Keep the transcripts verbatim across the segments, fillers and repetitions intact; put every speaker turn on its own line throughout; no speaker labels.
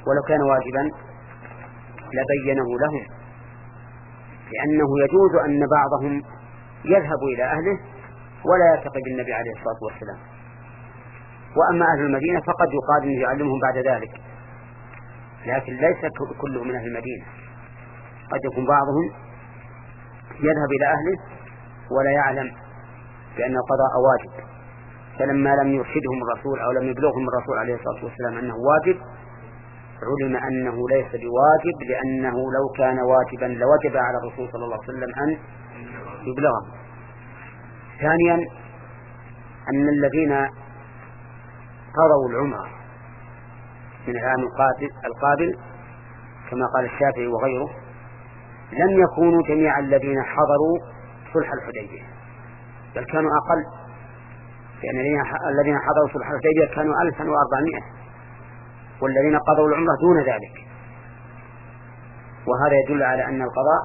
ولو كان واجبا لبينه لهم، لأنه يجوز أن بعضهم يذهب إلى أهله ولا يلتقي بالنبي عليه الصلاة والسلام. وأما أهل المدينة فقد يقال أنه يعلمهم بعد ذلك، لكن ليس كله من أهل المدينة، قد يكون بعضهم يذهب إلى أهله ولا يعلم بأن القضاء واجب، فلما لم يرشدهم الرسول أو لم يبلغهم الرسول عليه الصلاة والسلام أنه واجب علم أنه ليس بواجب، لأنه لو كان واجبا لوجب على الرسول صلى الله عليه وسلم أن يبلغهم. ثانيا أن الذين قضوا العمرة من العام القابل كما قال الشافعي وغيره لم يكونوا جميع الذين حضروا صلح الحديبية، بل كانوا أقل، لأن الذين حضروا صلح الحديبية كانوا ألفا وأربعمائة، والذين قضوا العمرة دون ذلك. وهذا يدل على أن القضاء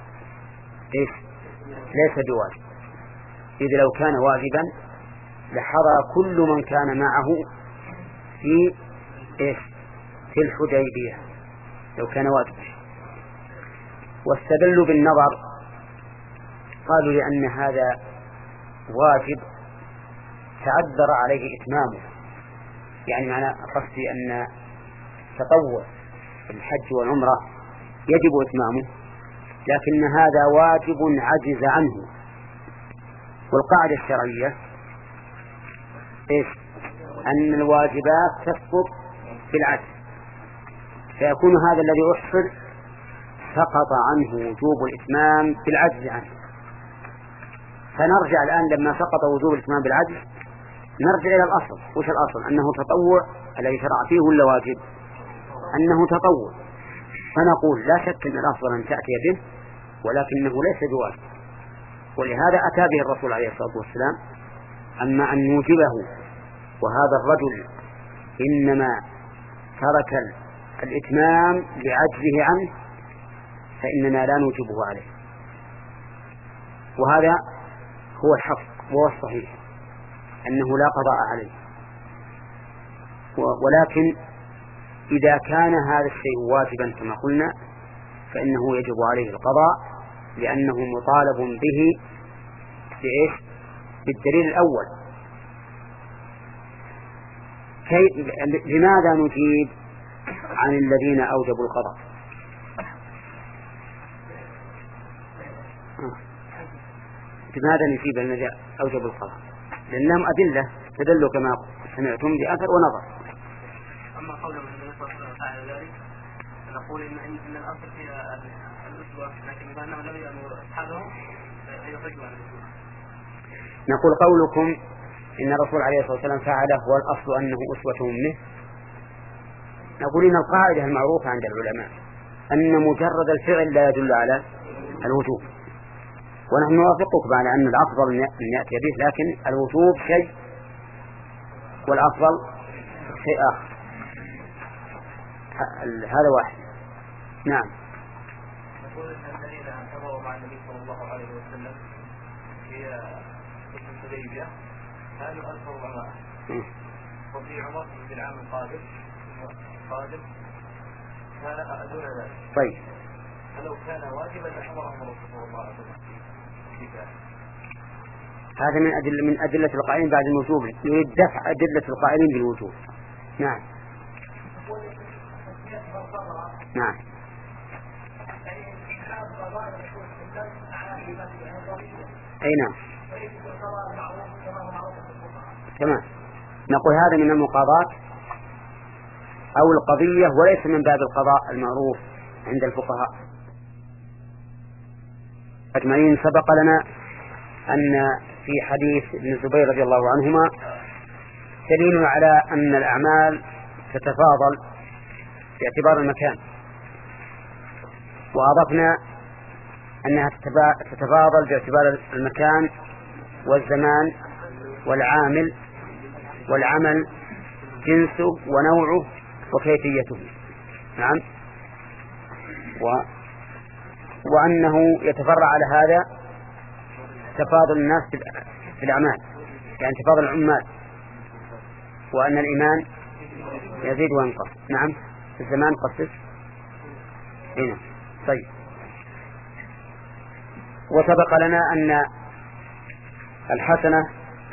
ليس بواجب، إذ لو كان واجبا لحضر كل من كان معه في إيش في الحديبية لو كان واجبا. واستدلوا بالنظر، قالوا لأن هذا واجب تعذر عليه إتمامه، يعني معنى قصدي أن تطوع الحج والعمرة يجب إتمامه، لكن هذا واجب عجز عنه. والقاعدة الشرعية إيش؟ أن الواجبات تسقط في العجز، فيكون هذا الذي أحصل سقط عنه وجوب الإتمام بالعجز عنه. فنرجع الآن لما سقط وجوب الإتمام بالعجز نرجع إلى الأصل. وش الأصل؟ أنه تطوع الذي شرع فيه ولا واجب؟ أنه تطوع. فنقول لا شك أن الأفضل أن تأتي به، ولكنه ليس بواجب، ولهذا أتى به الرسول عليه الصلاة والسلام. أما أن نوجبه وهذا الرجل إنما ترك الإتمام لعجزه عنه فإننا لا نوجبه عليه، وهذا هو الحق وهو الصحيح أنه لا قضاء عليه. ولكن إذا كان هذا الشيء واجبا كما قلنا فإنه يجب عليه القضاء، لأنه مطالب به بإيش؟ بالدليل الأول. كي... لماذا نجيب عن الذين أوجبوا القضاء؟ لماذا نجيب عن الذين أوجبوا القضاء؟ لأنهم أدلة تدل كما سمعتم بأثر ونظر.
أما قول من فعل ذلك نقول إن إن الأصل في الأسوة، لكن إذا أنه لم يأمر أصحابه يخرجوا عن الأسوة.
نقول قولكم إن الرسول عليه الصلاة والسلام فعله والأصل أنه أسوة منه، نقول إن القاعدة المعروفة عند العلماء أن مجرد الفعل لا يدل على الوجوب، ونحن نوافقك على أن الأفضل أن يأتي به، لكن الوجوب شيء والأفضل شيء آخر. هذا واحد. نعم.
نقول أن الذين حضروا مع النبي صلى الله عليه وسلم في الحديبية كانوا ألف وأربعمائة، وفي عمر في العام القادم القادم كان دون ذلك.
طيب.
فلو كان واجبا لحضرهم الرسول صلى الله عليه وسلم.
هذا من أدلة من أدلة القائلين بعد الوجوب، يريد دفع أدلة القائلين بالوجوب. نعم. نعم. أي نعم. تمام. نقول هذا من المقاضاة أو القضية، وليس من باب القضاء المعروف عند الفقهاء أجمعين. سبق لنا أن في حديث ابن الزبير رضي الله عنهما دليل على أن الأعمال تتفاضل باعتبار المكان، وأضفنا أنها تتفاضل باعتبار المكان والزمان والعامل والعمل جنسه ونوعه وكيفيته. نعم. و... وأنه يتفرع على هذا تفاضل الناس في الأعمال، يعني تفاضل العمال، وأن الإيمان يزيد وينقص. نعم. الزمان قصص هنا. طيب، وسبق لنا أن الحسنة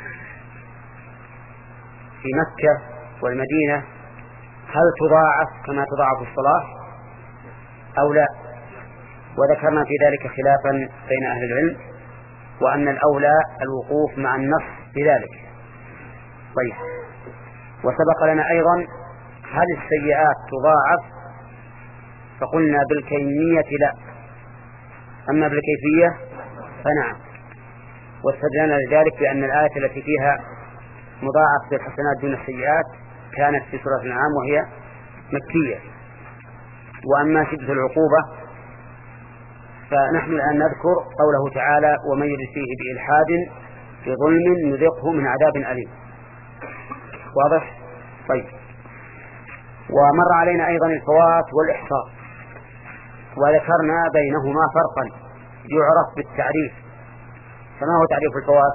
في مكة والمدينة هل تضاعف كما تضاعف الصلاة أو لا؟ وذكرنا في ذلك خلافا بين أهل العلم، وأن الأولى الوقوف مع النص بذلك. طيب، وسبق لنا أيضا هل السيئات تضاعف؟ فقلنا بالكيمية لا، أما بالكيفية فنعم. واستدلنا لذلك بأن الآية التي فيها مضاعف بالحسنات دون السيئات كانت في سورة الأنعام وهي مكية. وأما شدة العقوبة فنحن الآن نذكر قوله تعالى ومن يرد فيه بإلحاد بظلم نذقه من عذاب أليم. واضح؟ طيب، ومر علينا أيضا الفوات والإحصاء، وذكرنا بينهما فرقا يعرف بالتعريف. فما هو تعريف الفوات؟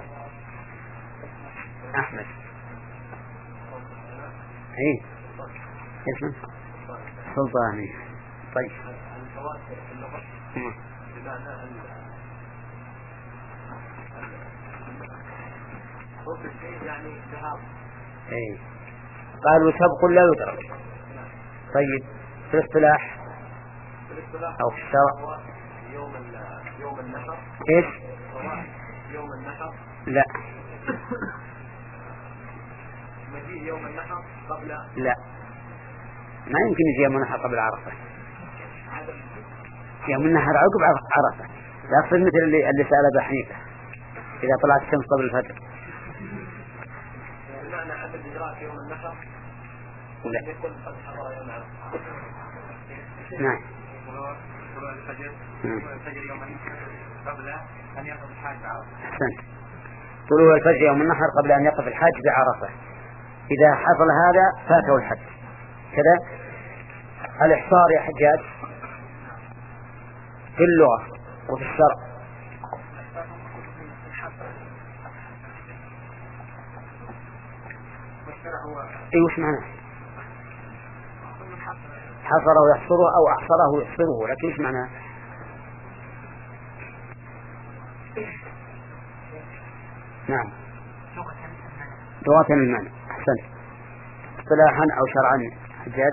أحمد ايه اسمه سلطاني. طيب، ايه قالوا سبق لا يدرك. طيب، في الاصطلاح او في الشرع
يوم يوم النحر
ايش؟
يوم النحر
لا
مجيء يوم النحر قبل
لا ما يمكن يجي يوم النحر قبل عرفة. يوم النحر عقب عرفة. لا أقصد مثل اللي, اللي سأل أبو حنيفة إذا طلعت الشمس قبل الفجر.
بمعنى عدد إدراك يوم النحر
لا
يكون قد حضر يوم عرفة.
نعم.
طلوع الفجر طلوع الفجر يوم النحر قبل أن يقف الحاج بعرفة.
أحسنت. طلوع الفجر يوم النحر قبل أن يقف الحاج بعرفة. إذا حصل هذا فاته الحج. كذا الإحصار يا حجاج في اللغة وفي الشرع اي وش معناه؟ حصره يحصره او احصره يحصره، لكن وش معناه؟ نعم لغة المعنى. احسنت. اصطلاحا او شرعا حجاج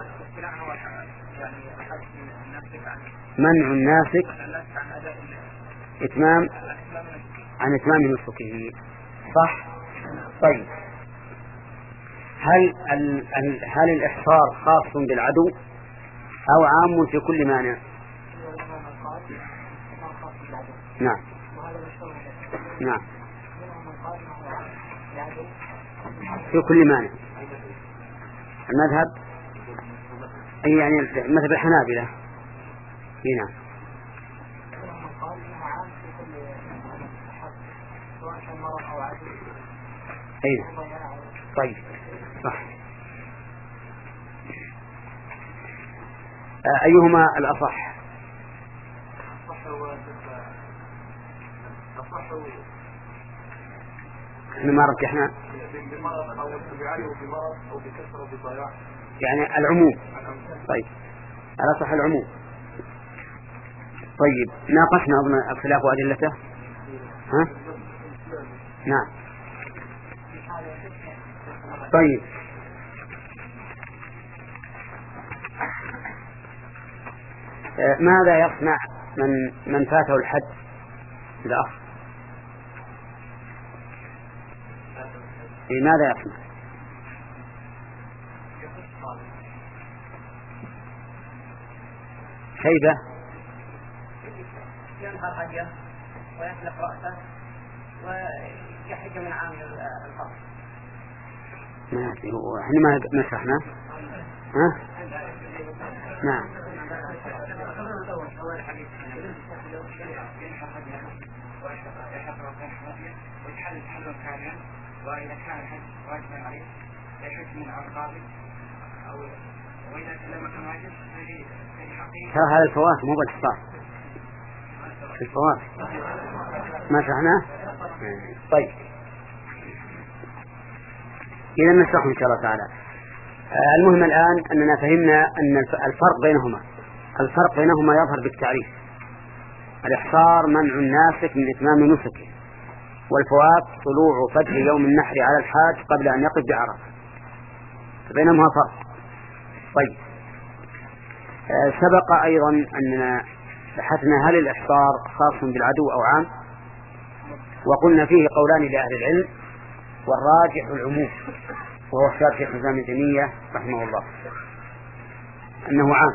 منع الناسك اتمام عن اتمام نسكه. صح. طيب، هل هل الإحصار خاص بالعدو أو عام في كل مانع؟ نعم نعم في كل مانع. المذهب أي يعني مثل الحنابلة. هنا أين؟ طيب صح. أيهما الأصح؟ احنا ما رجحنا يعني العموم. طيب الأصح العموم. طيب، ناقشنا أظن الخلاف وأدلته. ها؟ نعم. طيب، ماذا يصنع من من فاته الحج الأخ؟ ماذا يصنع؟ شيبة
ينهر هديه ويحلق رأسه ويحج من عام الفصل.
ما احنا ما ما شرحنا. ها؟ نعم.
وإذا كان الحج واجبا عليه يحج من عام قابل أو وإذا لم يكن واجب في حقيقة.
ترى هذا الفوات مو بالاحصار. الفوات ما شرحناه. طيب، إذا نشرح إن شاء الله تعالى. المهم الآن أننا فهمنا أن الفرق بينهما الفرق بينهما يظهر بالتعريف. الإحصار منع الناسك من إتمام نسكه، والفوات طلوع فجر يوم النحر على الحاج قبل أن يقف بعرفة، فبينهما فرق. طيب، سبق أيضا أننا بحثنا هل الإحصار خاص بالعدو أو عام، وقلنا فيه قولان لأهل العلم، والراجح العموم، وهو اختيار شيخ الإسلام ابن تيمية رحمه الله أنه عام،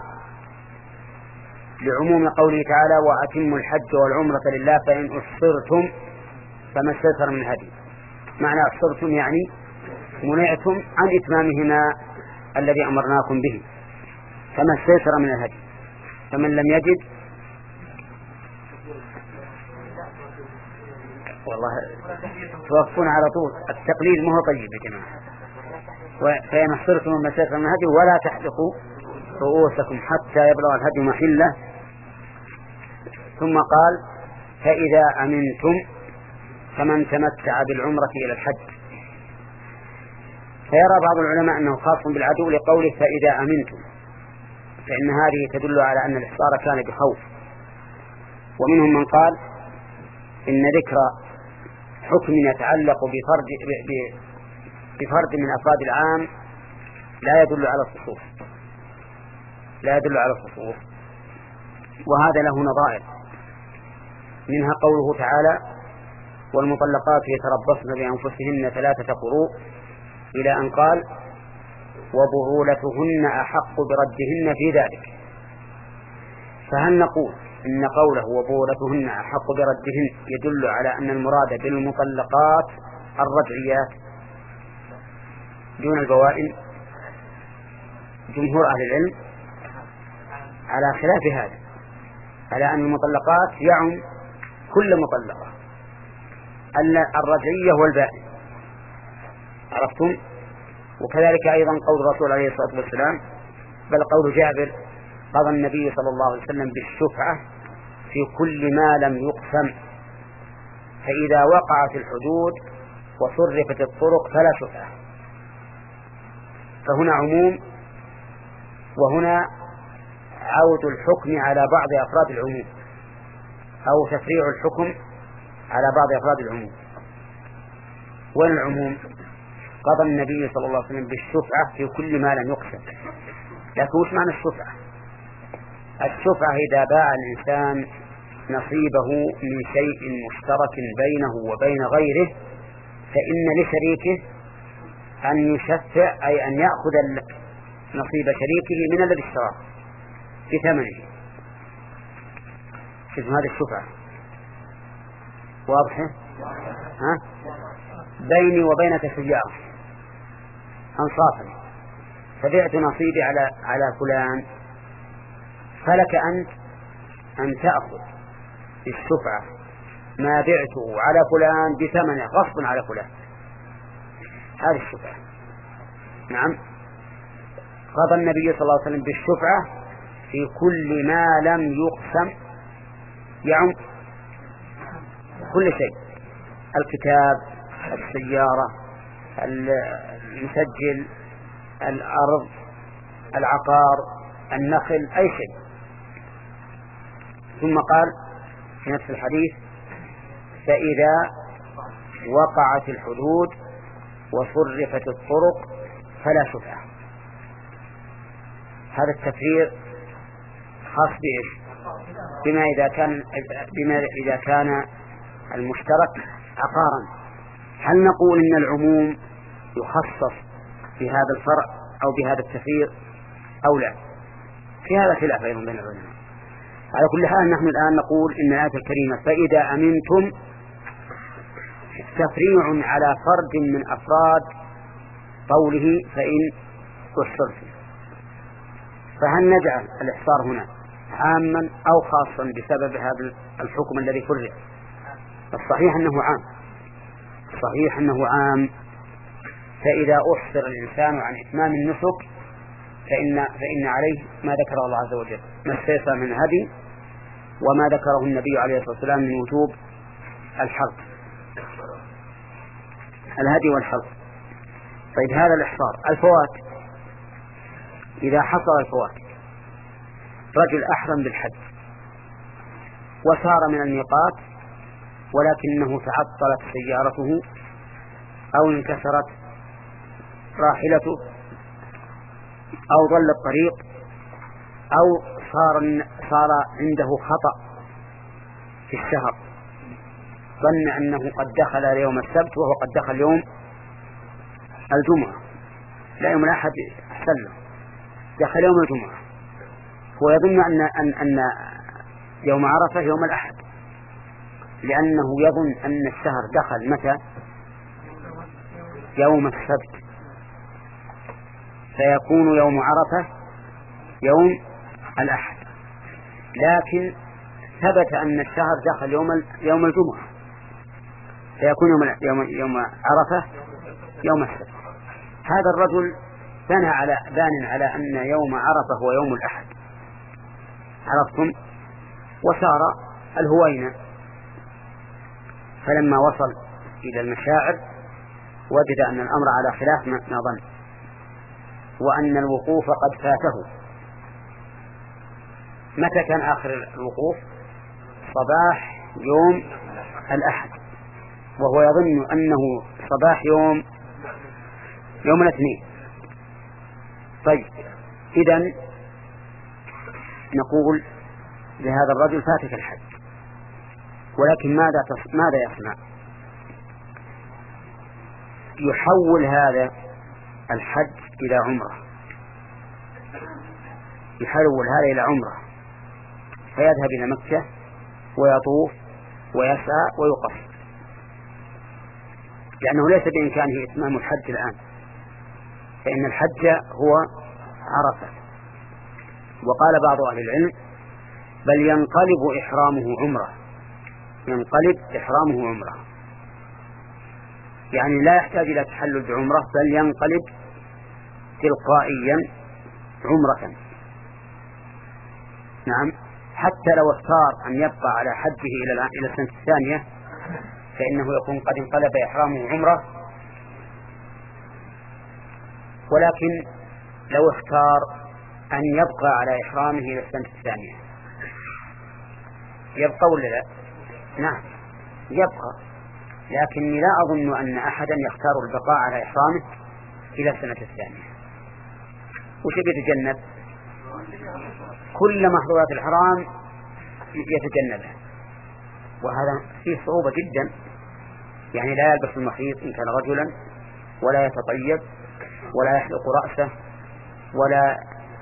لعموم قوله تعالى: وأتموا الحج والعمرة لله فإن أحصرتم فما استيسر من هدي. معنى أحصرتم يعني منعتم عن إتمامهما الذي أمرناكم به، فما استيسر من الهدي. فمن لم يجد، والله توقفون على طول، التقليد ما هو طيب يا جماعة. فإن أحصرتم فما استيسر من الهدي ولا تحلقوا رؤوسكم حتى يبلغ الهدي محله. ثم قال: فإذا أمنتم فمن تمتع بالعمرة إلى الحج. فيرى بعض العلماء أنه خاص بالعدو لقوله فإذا أمنتم، فإن هذه تدل على أن الإحصار كان بخوف. ومنهم من قال إن ذكر حكم يتعلق بفرد, بفرد من أفراد العام لا يدل على الخصوص لا يدل على الخصوص وهذا له نظائر، منها قوله تعالى: والمطلقات يتربصن بأنفسهن ثلاثة قروء، إلى أن قال: وبعولتهن أحق بردهن في ذلك. فهل نقول إن قوله وبعولتهن أحق بردهن يدل على أن المراد بالمطلقات الرجعيات دون البوائن؟ جمهور أهل العلم على خلاف هذا، على أن المطلقات يعم كل مطلقة، أن الرجعية والبائن. عرفتم؟ وكذلك أيضا قول الرسول عليه الصلاة والسلام، بل قول جابر: قضى النبي صلى الله عليه وسلم بالشفعة في كل ما لم يقسم، فإذا وقعت الحدود وصرفت الطرق فلا شفعة. فهنا عموم، وهنا عود الحكم على بعض أفراد العموم، أو تفريع الحكم على بعض أفراد العموم. وين العموم؟ قضى النبي صلى الله عليه وسلم بالشفعة في كل ما لم يقسم. لكن وش معنى الشفعة؟ الشفعة إذا باع الإنسان نصيبه من شيء مشترك بينه وبين غيره، فإن لشريكه أن يشفع، أي أن يأخذ نصيب شريكه من الذي اشتراه بثمنه. اسم هذه الشفعة واضحة؟ ها؟ بيني وبينك سيارة أنصافا، فبعت نصيبي على على فلان، فلك أنت أن تأخذ بالشفعة ما بعته على فلان بثمنه غصبا على فلان. هذه الشفعة. نعم، قضى النبي صلى الله عليه وسلم بالشفعة في كل ما لم يقسم، يعم كل شيء: الكتاب، السيارة، المسجل، الأرض، العقار، النخل، أي شيء. ثم قال في نفس الحديث: فإذا وقعت الحدود وصرفت الطرق فلا شفعة. هذا التفرير خاص بإيش؟ بما إذا كان بما إذا كان المشترك عقارا. هل نقول إن العموم يخصص بهذا الفرع أو بهذا التفرير أو لا؟ في هذا خلاف أيضا بين العلماء. على كل حال نحن الآن نقول إن الآية الكريمة فإذا أمنتم تفريع على فرد من أفراد قوله فإن أحصرتم. فهل نجعل الإحصار هنا عاما أو خاصا بسبب هذا الحكم الذي فرع؟ الصحيح أنه عام، الصحيح أنه عام. فإذا أحصر الإنسان عن إتمام النسك فإن, فإن عليه ما ذكره الله عز وجل: ما استيسر من الهدي، وما ذكره النبي عليه الصلاة والسلام من وجوب الحلق، الهدي والحلق. طيب، هذا الإحصار. الفوات إذا حصل الفوات، رجل أحرم بالحج وسار من الميقات ولكنه تعطلت سيارته أو انكسرت راحلته أو ضل الطريق أو صار صار عنده خطأ في الشهر، ظن أنه قد دخل يوم السبت وهو قد دخل يوم الجمعة، لا يوم الأحد أحسن، دخل يوم الجمعة، هو يظن أن, أن, أن يوم عرفة يوم الأحد، لأنه يظن أن الشهر دخل متى؟ يوم السبت، فيكون يوم عرفة يوم الأحد، لكن ثبت أن الشهر دخل يوم يوم الجمعة، فيكون يوم يوم يوم عرفة يوم السبت. هذا الرجل بنى على بان على أن يوم عرفة هو يوم الأحد، عرفتم؟ وسار الهوينة، فلما وصل إلى المشاعر وجد أن الأمر على خلاف ما ظن، وأن الوقوف قد فاته. متى كان آخر الوقوف؟ صباح يوم الأحد، وهو يظن أنه صباح يوم يوم الاثنين. طيب، إذن نقول لهذا الرجل فاتك الحج، ولكن ماذا ماذا يصنع؟ يحول هذا الحج إلى عمرة، يحول هذا إلى عمرة، فيذهب إلى مكة ويطوف ويسعى ويقصر، لأنه ليس بإمكانه إتمام الحج الآن، فإن الحج هو عرفة. وقال بعض أهل العلم بل ينقلب إحرامه عمرة، ينقلب إحرامه عمرة، يعني لا يحتاج إلى تحلل بعمرة، بل ينقلب تلقائيا عمرة. نعم، حتى لو اختار أن يبقى على حجه إلى إلى السنة الثانية فإنه يكون قد انقلب إحرامه عمرة، ولكن لو اختار أن يبقى على إحرامه إلى السنة الثانية يبقى ولا لا؟ نعم يبقى، لكني لا أظن أن أحدا يختار البقاء على إحرامه إلى السنة الثانية. وش يتجنب؟ كل محظورات الحرام يتجنبها، وهذا فيه صعوبة جدا، يعني لا يلبس المخيط إن كان رجلا، ولا يتطيب، ولا يحلق رأسه، ولا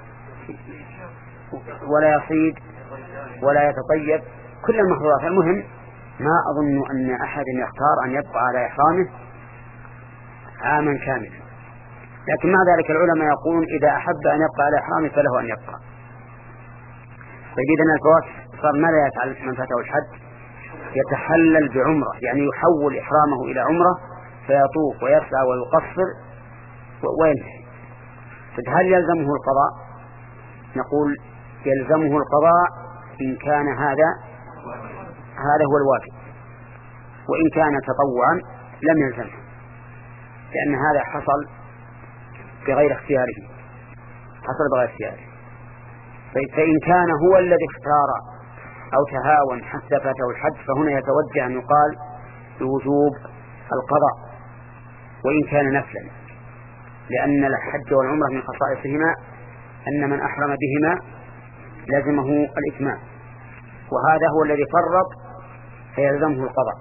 ولا يصيد، ولا يتطيب، كل المحظورات. المهم ما أظن أن أحد يختار أن يبقى على إحرامه عاما كاملا، لكن مع ذلك العلماء يقولون إذا أحب أن يبقى على إحرامه فله أن يبقى. فإذا الفوات صار ماذا يفعل من فاته الحج؟ يتحلل بعمرة، يعني يحول إحرامه إلى عمرة، فيطوف ويسعى ويقصر وينتهي. هل يلزمه القضاء؟ نقول يلزمه القضاء إن كان هذا هذا هو الواجب، وإن كان تطوعا لم يلزمه، لأن هذا حصل بغير اختياره، حصل بغير اختياره. فإن كان هو الذي اختار أو تهاون حتى فاته الحج فهنا يتوجه أن يقال بوجوب القضاء وإن كان نفلا، لأن الحج والعمرة من خصائصهما أن من أحرم بهما لازمه الإتمام، وهذا هو الذي فرط فيلزمه القضاء.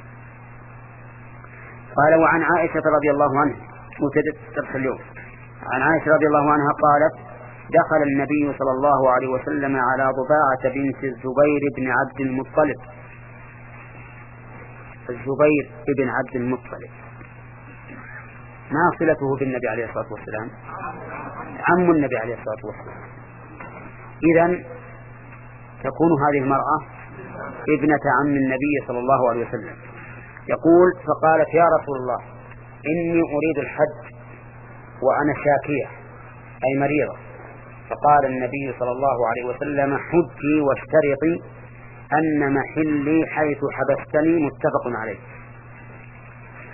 قال وعن عائشة رضي الله عنها متدرس اليوم، عن عائشة رضي الله عنها قالت دخل النبي صلى الله عليه وسلم على ضباعة بنت الزبير بن عبد المطلب. الزبير بن عبد المطلب ما صلته بالنبي عليه الصلاة والسلام؟ عم النبي عليه الصلاة والسلام. إذن تكون هذه المرأة ابنة عم النبي صلى الله عليه وسلم. يقول فقالت يا رسول الله إني أريد الحج وأنا شاكية أي مريضة. فقال النبي صلى الله عليه وسلم حجي واشترطي أن محلي حيث حبستني، متفق عليه.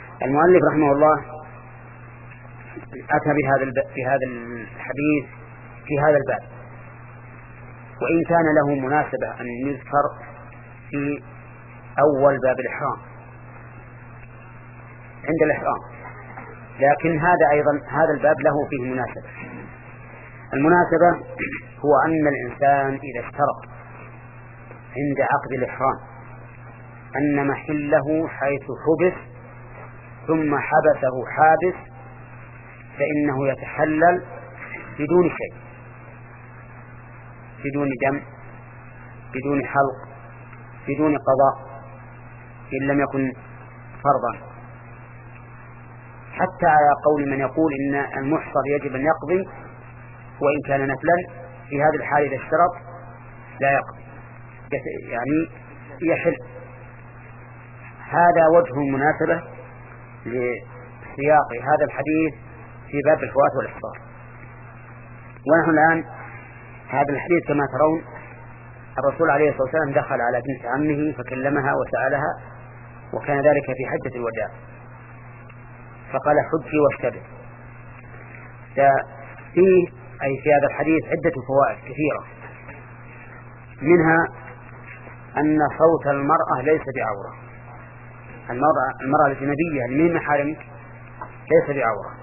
المؤلف رحمه الله أتى بهذا بهذا الحديث في هذا الباب، وإن كان له مناسبة أن يذكر في أول باب الإحرام عند الإحرام، لكن هذا أيضا هذا الباب له فيه مناسبة. المناسبة هو أن الإنسان إذا اشترط عند عقد الإحرام أن محله حيث حبس ثم حبسه حابس فإنه يتحلل بدون شيء، بدون دم، بدون حلق، بدون قضاء إن لم يكن فرضا، حتى على قول من يقول إن المحصر يجب أن يقضي وإن كان نفلا، في هذه الحال إذا اشترط لا يقضي، يعني يحل. هذا وجه مناسبة لسياق هذا الحديث في باب الفوات والإحصار. ونحن الآن هذا الحديث كما ترون الرسول عليه الصلاة والسلام دخل على بنت عمه فكلمها وسألها، وكان ذلك في حجة الوداع، فقال حجي واشتبه. فيه أي في هذا الحديث عدة فوائد كثيرة، منها أن صوت المرأة ليس بعورة، المرأة, المرأة الأجنبية من محارمك ليس بعورة.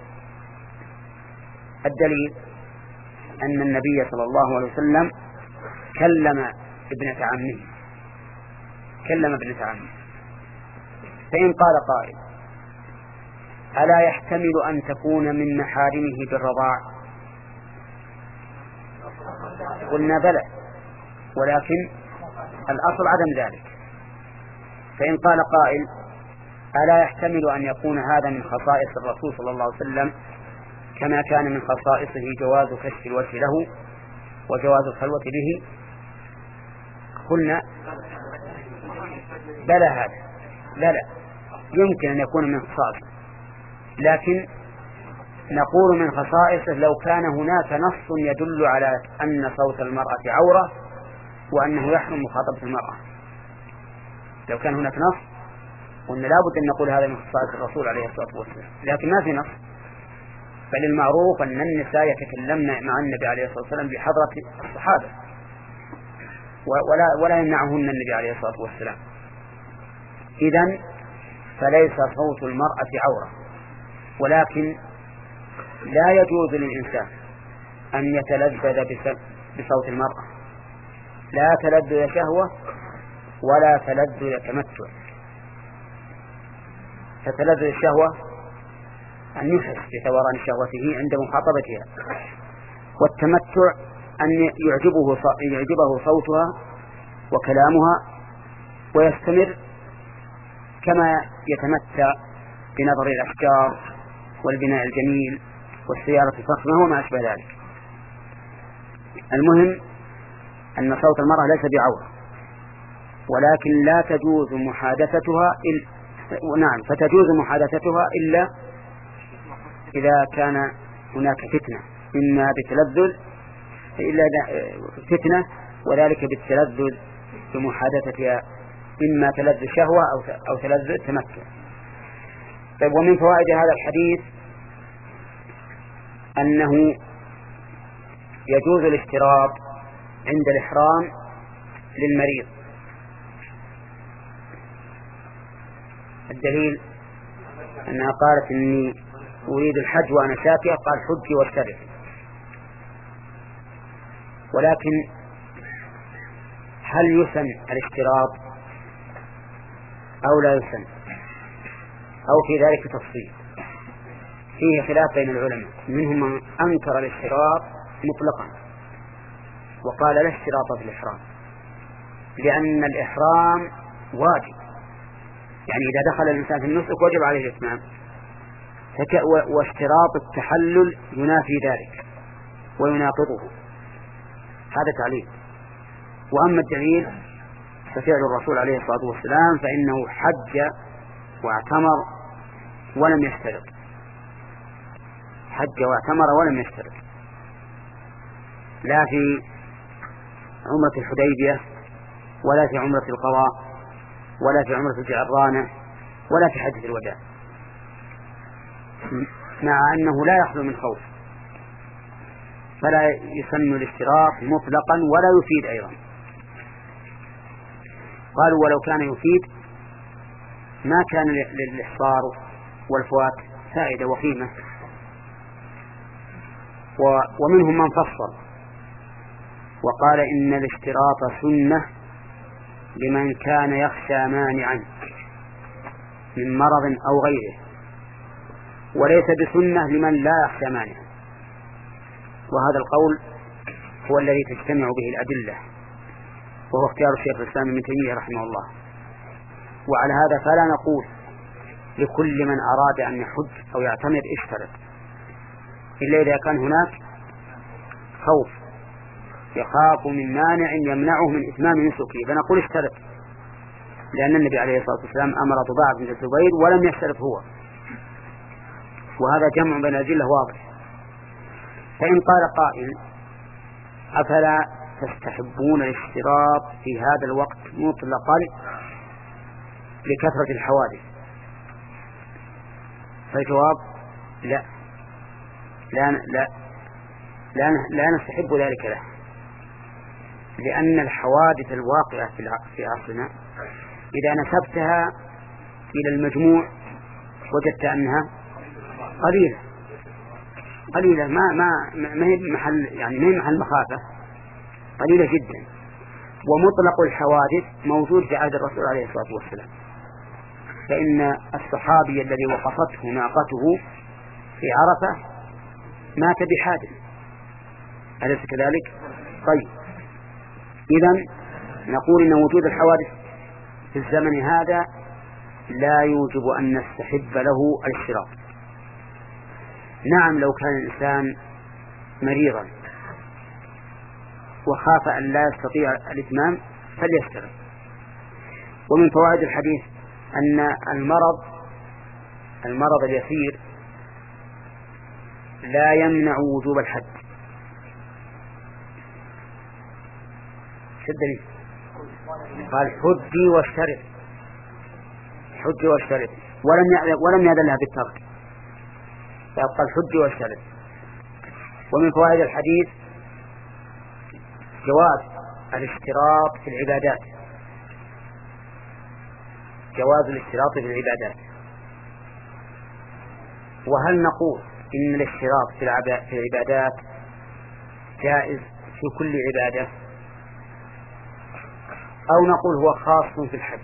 الدليل أن النبي صلى الله عليه وسلم كلم ابنة عمه كلم ابنة عمه فإن قال قائل ألا يحتمل أن تكون من محارمه بالرضاع؟ قلنا بلى، ولكن الأصل عدم ذلك. فإن قال قائل ألا يحتمل أن يكون هذا من خصائص الرسول صلى الله عليه وسلم كما كان من خصائصه جواز كشف الوجه له وجواز الخلوة به؟ قلنا بلى، هذا لا لا يمكن أن يكون من خصائصه، لكن نقول من خصائصه لو كان هناك نص يدل على أن صوت المرأة عورة وأنه يحرم مخاطبة المرأة. لو كان هناك نص قلنا لابد أن نقول هذا من خصائص الرسول عليه الصلاة والسلام، لكن ما في نص. بل المعروف أن النساء يتكلمن مع النبي عليه الصلاة والسلام بحضرة الصحابة ولا, ولا يمنعهن النبي عليه الصلاة والسلام. إذن فليس صوت المرأة عورة، ولكن لا يجوز للإنسان أن يتلذذ بصوت المرأة، لا تلذذ شهوة ولا تلذذ تمتع. فتلذذ الشهوة أن يحس بثوران شهوته عند مخاطبتها، والتمتع أن يعجبه يعجبه صوتها وكلامها ويستمر كما يتمتع بنظر الأشجار والبناء الجميل والسيارة الفخمة وما أشبه ذلك. المهم أن صوت المرأة ليس بعورة، ولكن لا تجوز محادثتها إلا نعم فتجوز محادثتها إلا إذا كان هناك فتنة، إما بتلذذ إلا فتنة، وذلك بالتلذذ بمحادثتها، إما تلذذ شهوة أو تلذذ تمتع. طيب، ومن فوائد هذا الحديث أنه يجوز الاشتراط عند الإحرام للمريض. الدليل أنها قالت إني أريد الحج وأنا شاكية، قال حجي واشترط. ولكن هل يسن الاشتراط أو لا يسن، أو في ذلك تفصيل؟ فيه خلاف بين العلماء، منهم من أنكر الاشتراط مطلقا وقال لا اشتراط في الإحرام، لأن الإحرام واجب، يعني إذا دخل الإنسان في النسك وجب عليه الإتمام، واشتراط التحلل ينافي ذلك ويناقضه. هذا تعليل. وأما الدليل ففعل الرسول عليه الصلاة والسلام، فإنه حج واعتمر ولم يشترط، حج واعتمر ولم يشترط، لا في عمرة الحديبية ولا في عمرة القضاء ولا في عمرة الجعرانة ولا في حجة الوداع، مع أنه لا يخلو من خوف. فلا يسن الاشتراط مطلقا ولا يفيد أيضا. قالوا ولو كان يفيد ما كان للإحصار والفوات فائدة وقيمة. ومنهم من فصل وقال إن الاشتراط سنة لمن كان يخشى مانعا من مرض أو غيره، وليس بسنة لمن لا يخشى مانعا. وهذا القول هو الذي تجتمع به الأدلة، وهو اختيار الشيخ الإسلام ابن تيمية رحمه الله. وعلى هذا فلا نقول لكل من أراد أن يحج أو يعتمر اشترط، إلا إذا كان هناك خوف يخاف من مانع يمنعه من إتمام نسكه فنقول اشترط، لأن النبي عليه الصلاة والسلام أمر ضباع بن الزبير ولم يشترط هو، وهذا جمع بين الأدلة واضح. فإن قال قائل أفلا تستحبون الاشتراط في هذا الوقت مطلقا لكثرة الحوادث؟ فالجواب لا لا لا لا, لا نستحب ذلك له، لأن الحوادث الواقعة في عصرنا إذا نسبتها إلى المجموع وجدت أنها قليلة قليلة ما ما ما هي محل يعني ما هي محل مخافة، قليلة جدا. ومطلق الحوادث موجود في عهد الرسول عليه الصلاة والسلام، فإن الصحابي الذي وقفته ناقته في عرفة مات بحادث، أليس كذلك؟ طيب، إذن نقول إن وجود الحوادث في الزمن هذا لا يوجب أن نستحب له الاشتراط. نعم لو كان الإنسان مريضا وخاف أن لا يستطيع الإتمام فليشترط. ومن فوائد الحديث أن المرض المرض اليسير لا يمنع وجوب الحج. شدني قال حجي واشترط، حجي واشترط، ولم ولم يأذن لها بالترك، فقال حجي واشترط. ومن فوائد الحديث جواز الاشتراط في العبادات، جواز الاشتراط في العبادات. وهل نقول إن الاشتراط في العبادات جائز في كل عبادة، أو نقول هو خاص في الحج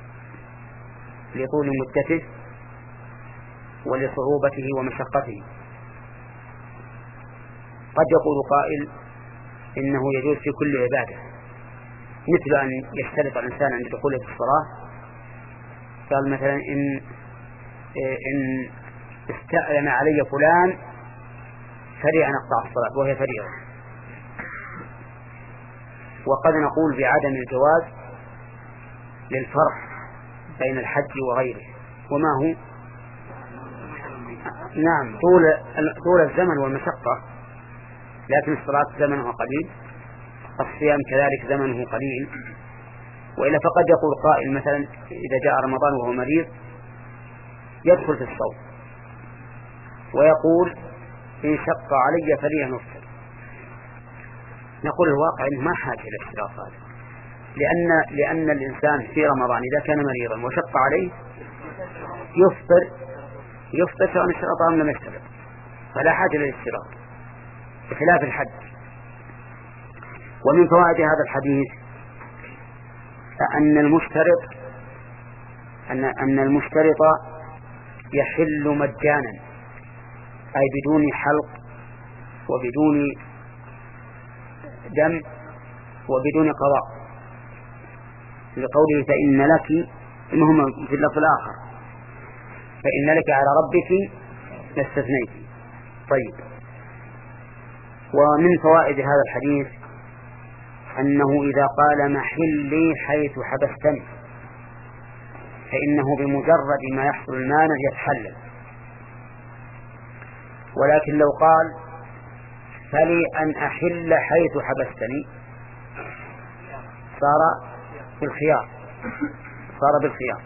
لطول مدته ولصعوبته ومشقته؟ قد يقول قائل إنه يجوز في كل عبادة، مثل أن يشترط الإنسان عند دخوله في الصلاة قال مثلا إن إن استأذن علي فلان فريع أن أقطع الصلاة وهي فريضة. وقد نقول بعدم الجواز للفرق بين الحج وغيره، وما هو نعم طول طول الزمن والمشقة، لكن الصلاة زمنها قليل، الصيام كذلك زمنه قليل. وإلا فقد يقول قائل مثلا إذا جاء رمضان وهو مريض يدخل في الصوم ويقول إن شق علي فلي نفطر، نقول الواقع إنه ما حاجة إلى الاشتراط هذا، لأن لأن الإنسان في رمضان إذا كان مريضا وشق عليه يفطر يفطر سواء اشترط أم لم يشترط، فلا حاجة للاشتراط بخلاف الحج. ومن فوائد هذا الحديث أن المشترط أن أن المشترط يحل مجانا، أي بدون حلق وبدون دم وبدون قضاء، لقوله فإن لك المهم في اللفظ الآخر فإن لك على ربك لاستثنيت. طيب، ومن فوائد هذا الحديث أنه إذا قال محلي حيث حبستني فإنه بمجرد ما يحصل المانع يتحلل، ولكن لو قال فلي أن أحل حيث حبستني صار بالخيار صار بالخيار.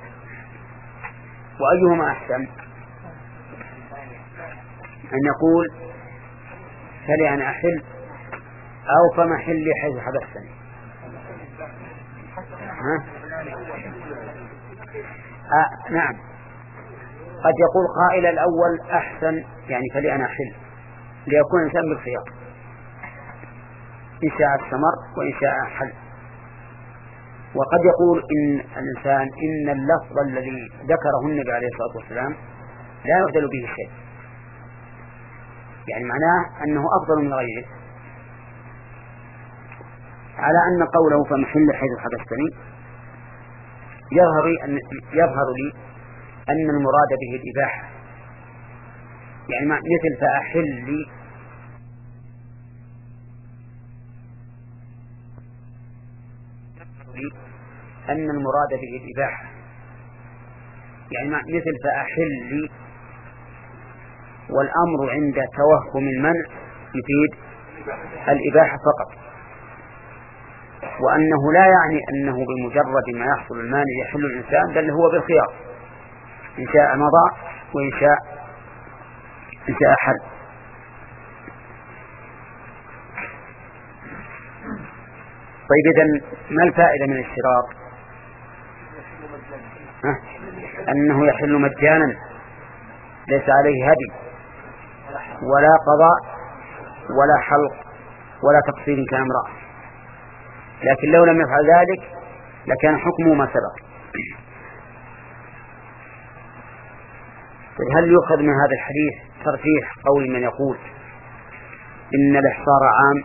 وأيهما أحسن، أن يقول فلأن أحل أو فمحلي حيث حبستني. ها؟ آه نعم، قد يقول قائل الأول أحسن، يعني فلأن أحل، ليكون الإنسان بالخيار إن شاء استمر وإن شاء حل. وقد يقول إن الإنسان إن اللفظ الذي ذكره النبي عليه الصلاة والسلام لا يعدل به شيء، يعني معناه أنه أفضل من غيره، على أن قوله فمحل حيث حبستني يظهر لي أن يظهر لي أن المراد به الإباحة، يعني مثل فأحل لي أن المراد به الإباحة، يعني مثل فأحل لي، والأمر عند توهم المنع يفيد الإباحة فقط، وأنه لا يعني أنه بمجرد ما يحصل المانع يحل الإنسان، بل هو بالخيار إن شاء مضى وإن شاء إن شاء حل. طيب إذن ما الفائدة من الاشتراط؟ أنه يحل مجانا ليس عليه هدي ولا قضاء ولا حلق ولا تقصير كامرأة، لكن لو لم يفعل ذلك لكان حكمه ما سبق. هل يؤخذ من هذا الحديث ترجيح قول من يقول إن الإحصار عام؟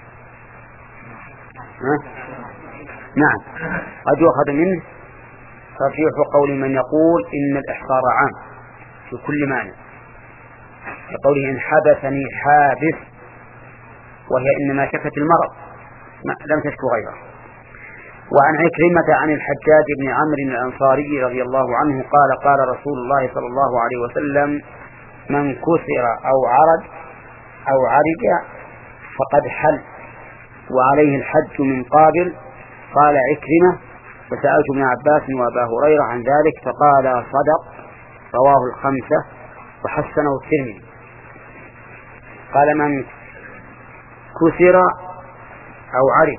ها؟ نعم، قد يؤخذ منه ترجيح قول من يقول إن الإحصار عام في كل معنى، كقوله إن حبسني حابس، وهي إنما شكت المرض لم تشكو غيره. وعن عكرمة عن الحجاج بن عمرو الأنصاري رضي الله عنه قال قال رسول الله صلى الله عليه وسلم من كسر أو عرج أو عرج فقد حل وعليه الحج من قابل. قال عكرمة فسألت ابن عباس وأبا هريرة عن ذلك فقال صدق، رواه الخمسة وحسنه الترمذي. قال من كسر أو عرج،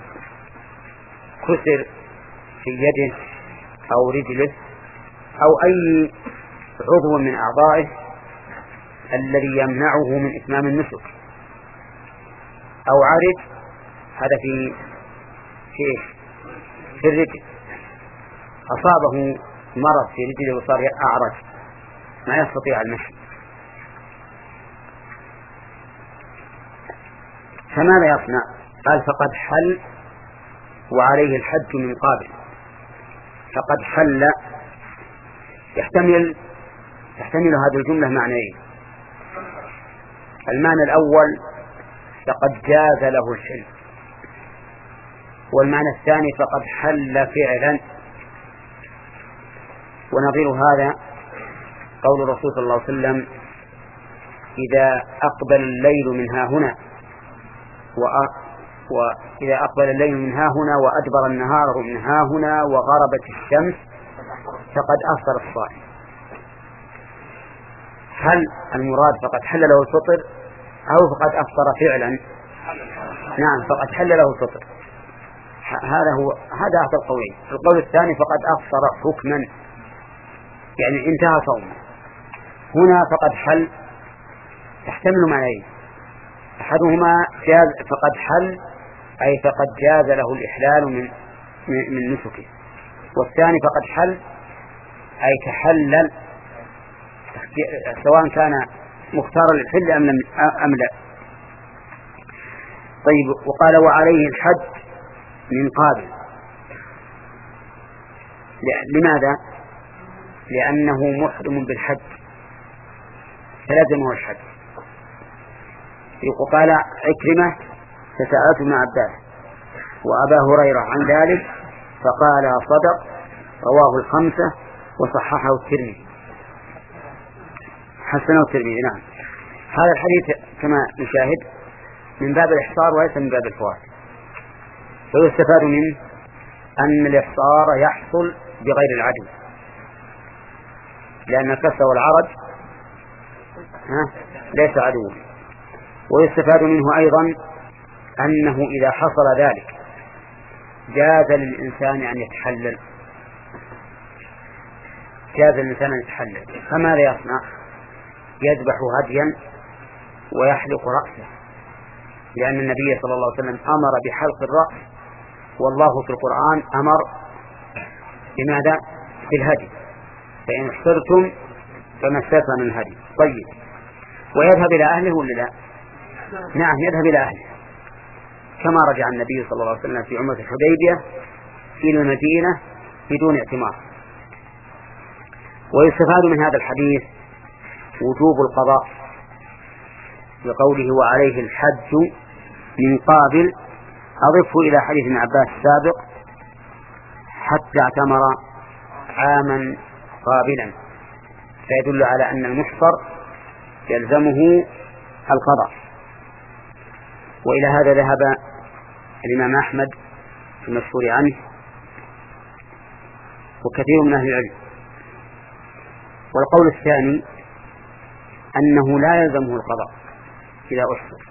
كسر في يده أو رجله أو أي عضو من أعضائه الذي يمنعه من إتمام النسك، أو عرج هذا في في في الرجل، أصابه مرض في رجله وصار أعرج ما يستطيع المشي، فماذا يصنع؟ قال فقد حل وعليه الحج من قابل. فقد حل يحتمل يحتمل هذه الجملة معنيين. المعنى الأول فقد جاز له الحل، والمعنى الثاني فقد حل فعلا. ونظير هذا قول الرسول صلى الله عليه وسلم إذا أقبل الليل من ها هنا وإذا أقبل الليل من ها هنا وأدبر النهار من ها هنا وغربت الشمس فقد أفطر الصائم. هل المراد فقد حل له الفطر أو فقد أفطر فعلا؟ نعم، فقد حل له الفطر. هذا هو هذا أحد القولين. القول الثاني فقد أفطر حكما، يعني انتهى صومه. هنا فقد حل تحتمل معنيين، أحدهما جاز فقد حل أي فقد جاز له الإحلال من من نسكه، والثاني فقد حل أي تحلل سواء كان مختارا للحل أم أم لا. طيب، وقال وعليه الحج من قابل. لماذا؟ لأنه محرم بالحج فلزمه الحج. وقال عكرمة فسألت ابن عباس وأبا هريرة عن ذلك فقال صدق، رواه الخمسة وصححه الترمذي حسنه الترمذي. نعم، هذا الحديث كما نشاهد من باب الإحصار وليس من باب الفوات، فيستفاد منه أن الإحصار يحصل بغير العدو، لأن الكسر والعرج ليس عدو. ويستفاد منه أيضا أنه إذا حصل ذلك جاز للإنسان أن يتحلل جاز للإنسان أن يتحلل. فماذا يصنع؟ يذبح هديا ويحلق رأسه، لأن النبي صلى الله عليه وسلم أمر بحلق الرأس، والله في القرآن أمر بماذا؟ بالهدي، فإن احصرتم فما استيسر من الهدي. طيب، ويذهب إلى أهله ولا لا؟ نعم، يذهب إلى أهله، كما رجع النبي صلى الله عليه وسلم في عمرة الحديبية إلى المدينة بدون اعتمار. ويستفاد من هذا الحديث وجوب القضاء بقوله وعليه الحج من قابل، أضفه إلى حديث ابن عباس السابق حتى اعتمر عاما قابلا، فيدل على أن المحصر يلزمه القضاء. وإلى هذا ذهب الإمام أحمد في المشهور عنه وكثير من أهل العلم. والقول الثاني أنه لا يلزمه القضاء إذا أحصر،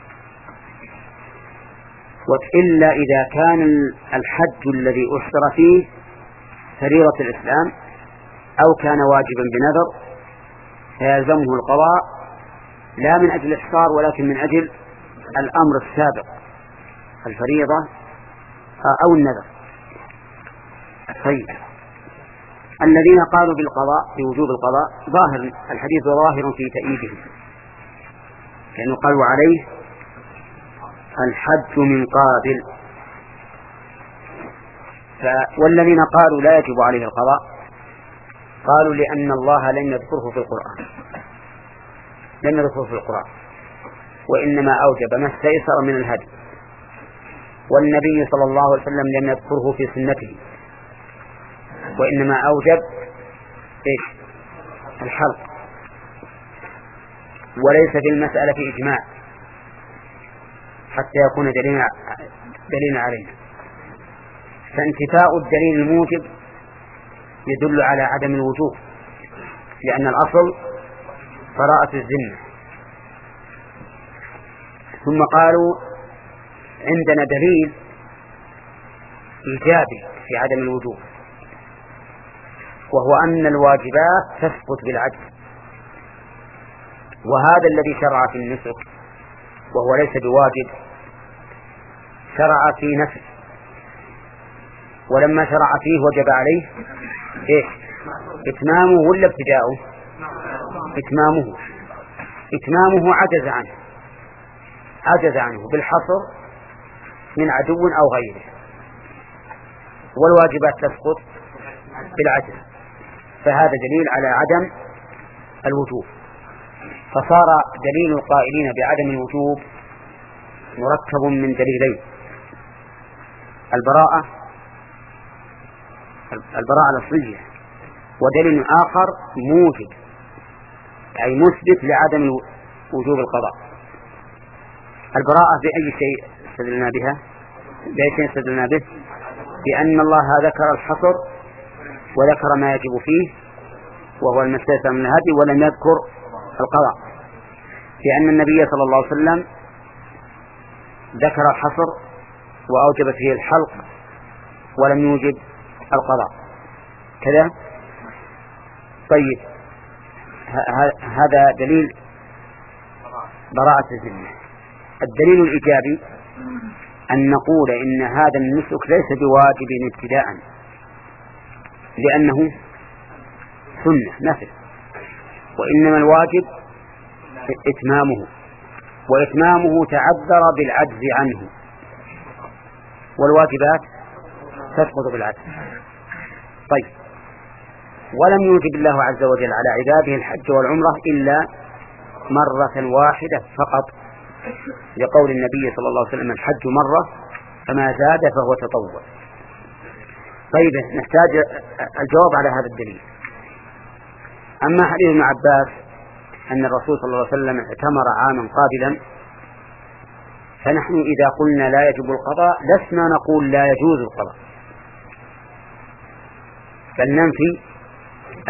وإلا إذا كان الحج الذي أحصر فيه فريضة الإسلام أو كان واجبا بنذر فيلزمه القضاء، لا من أجل الإحصار ولكن من أجل الأمر السابق، الفريضة أو النذر. طيب، الذين قالوا بالقضاء بوجوب القضاء ظاهر الحديث ظاهر في تأييده، لأنه قالوا عليه الحج من قابل. والذين قالوا لا يجب عليه القضاء قالوا لأن الله لم يذكره في القرآن لم يذكره في القرآن وإنما أوجب ما استيسر من الهدي، والنبي صلى الله عليه وسلم لم يذكره في سنته وإنما أوجب إيش؟ الحلق، وليس في المسألة إجماع حتى يكون دليل دليل عليه. فانتفاء الدليل الموجب يدل على عدم الوجوب، لأن الأصل براءة الذمة. ثم قالوا عندنا دليل إيجابي في عدم الوجوب، وهو أن الواجبات تثبت بالعدل، وهذا الذي شرع في النسك وهو ليس بواجب شرع في نفس، ولما شرع فيه وجب عليه إيه؟ إتمامه ولا ابتداؤه؟ إتمامه إتمامه عجز عنه عجز عنه بالحصر من عدو أو غيره، والواجبات تسقط بالعجز، فهذا دليل على عدم الوجوب. فصار دليل القائلين بعدم الوجوب مركب من دليلين: البراءة البراءة الأصلية، ودليل آخر موجب أي مثبت لعدم وجوب القضاء. البراءة بأي شيء استدلنا بها؟ بأي شيء استدلنا به؟ بأن الله ذكر الحصر وذكر ما يجب فيه وهو المستيسر من الهدي، ولم يذكر القضاء، لأن النبي صلى الله عليه وسلم ذكر الحصر وأوجب فيه الحلق ولم يوجب القضاء كذا. طيب، هذا دليل براءة الذمة. الدليل الإيجابي أن نقول إن هذا النسك ليس بواجب ابتداء، لأنه سنة نفل، وإنما الواجب إتمامه، وإتمامه تعذر بالعجز عنه، والواجبات تسقط بالعجز. طيب، ولم يوجب الله عز وجل على عباده الحج والعمرة إلا مرة واحدة فقط، لقول النبي صلى الله عليه وسلم الحج مرة فما زاد فهو تطوع. طيب، نحتاج الجواب على هذا الدليل. أما حديث ابن عباس أن الرسول صلى الله عليه وسلم اعتمر عاما قابلا، فنحن إذا قلنا لا يجب القضاء لسنا نقول لا يجوز القضاء، بل ننفي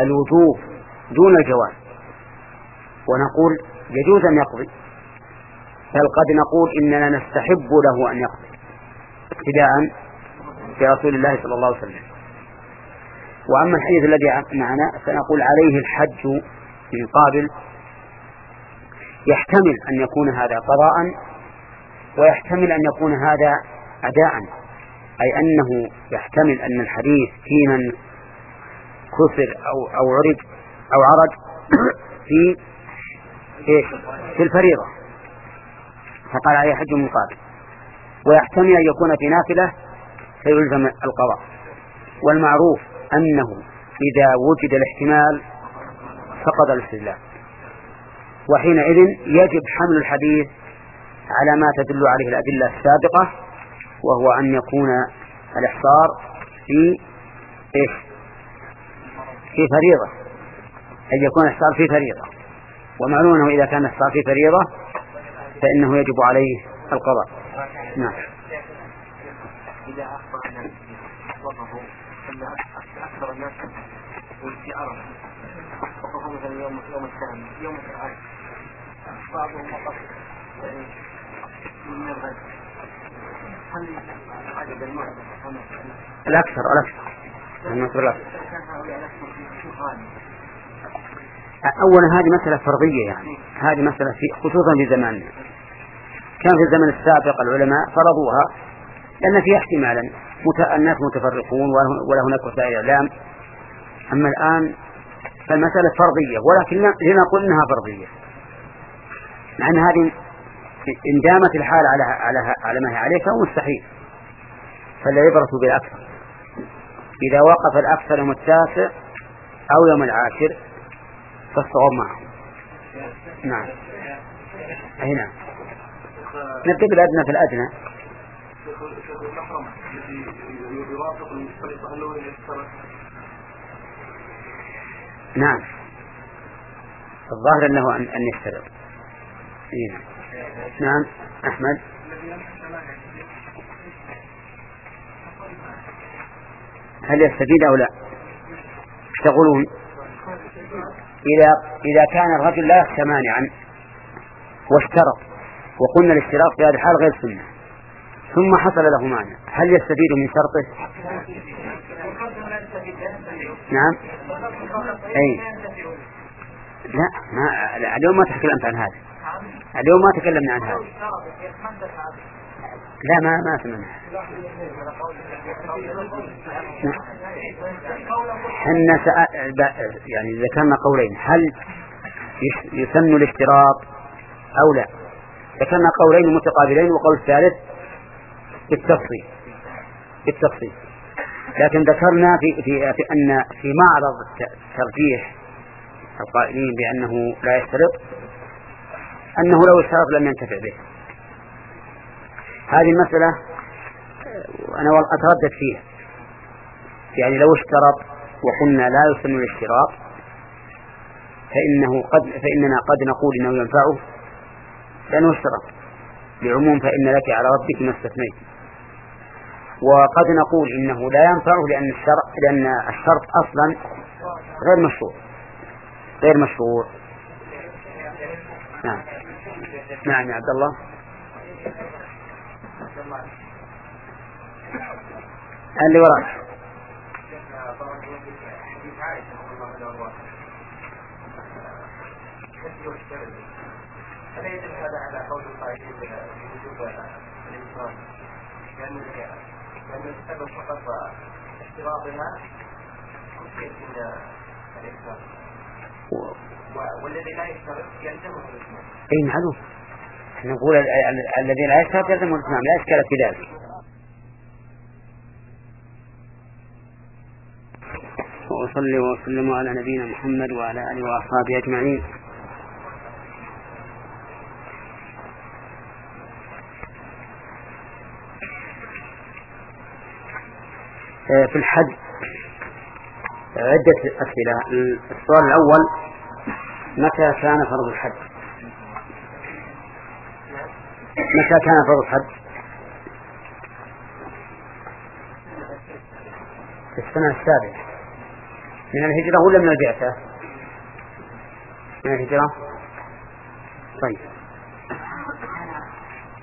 الوجوب دون الجواز، ونقول يجوز أن يقضي بل قد نقول إننا نستحب له أن يقضي ابتداء برسول الله صلى الله عليه وسلم. وأما الحديث الذي معنا فنقول عليه الحج من قابل، يحتمل أن يكون هذا قضاء ويحتمل أن يكون هذا أداء، أي أنه يحتمل أن الحديث في من كسر أو, أو عرج أو عرج في إيش؟ في الفريضة فقال عليه حج من قابل، ويحتمل أن يكون في نافلة فيلزم القضاء. والمعروف أنه إذا وجد الاحتمال فقد الاستدلال، وحينئذ يجب حمل الحديث على ما تدل عليه الأدلة السابقة، وهو أن يكون الإحصار في إيش؟ في فريضة، أن يكون الإحصار في فريضة، ومعلوم أنه إذا كان الإحصار في فريضة فإنه يجب عليه القضاء. نعم.
إذا أخبر الناس وقفوا أن أكثر الناس والاستعارة وقفوا مثلا يوم يوم الثاني يوم الثاني بعضهم وقف يعني من الغد، هل عدد المعدة
الأكثر الأكثر المسألة أولا هذه مسألة فرضية، يعني هذه مسألة خصوصا في زماننا. كان في الزمن السابق العلماء فرضوها لأن فيها احتمالا الناس متفرقون ولا هناك وسائل إعلام. أما الآن فالمسألة فرضية، ولكن لنقول إنها فرضية، مع أن هذه إن دامت الحال على على على ما هي عليه فهو مستحيل، فالعبرة بالأكثر. إذا وقف الأكثر يوم التاسع أو يوم العاشر فالصواب معه. نعم. هنا نبدأ بالأدنى في الأدنى. نعم الظاهر أنه أن يشترط. نعم. نعم أحمد. هل يستفيد أو لا؟ تقولون إذا إذا كان الرجل لا يخشى مانعا واشترط، وقلنا الاشتراط في هذه الحال غير سنة، ثم حصل له مانع، هل يستفيد من شرطه؟ نعم. أي لا ما اليوم ما تكلمت عن هذا، اليوم ما تكلمنا عن هذا. لا ما ما سمعنا. حنا يعني ذكرنا قولين، هل يسن الاشتراط أو لا؟ ذكرنا قولين متقابلين، وقول الثالث بالتفصيل بالتفصيل لكن ذكرنا في, في, في أن في معرض ترجيح القائلين بأنه لا يشترط أنه لو اشترط لم ينتفع به. هذه المسألة أنا أتردد فيها، يعني لو اشترط وقلنا لا يسن الاشتراط فإنه قد فإننا قد نقول إنه ينفعه لأنه اشترط لعموم فإن لك على ربك ما استثنيت، وقد نقول إنه لا ينفعه لأن الشرط لأن الشرط أصلا غير مشروع غير مشروع. نعم. نعم يا عبد الله. اللي وراك.
ألا يدل هذا على قول القائلين بوجوب الإنسان لأن لأن السبب فقط اشتراطها كثير من الإنسان والذي لا يشترط يلزمه الإسلام.
أي معلوم، نقول الذي لا يشترط يلزمه الإسلام، لا إشكال في ذلك. وأصلي وأسلم على نبينا محمد وعلى آله وأصحابه أجمعين. في الحج عدة أسئلة. السؤال الأول: متى كان فرض الحج؟ متى كان فرض الحج؟ في السنة السابعة من الهجرة ولا من البعثة؟ من الهجرة. طيب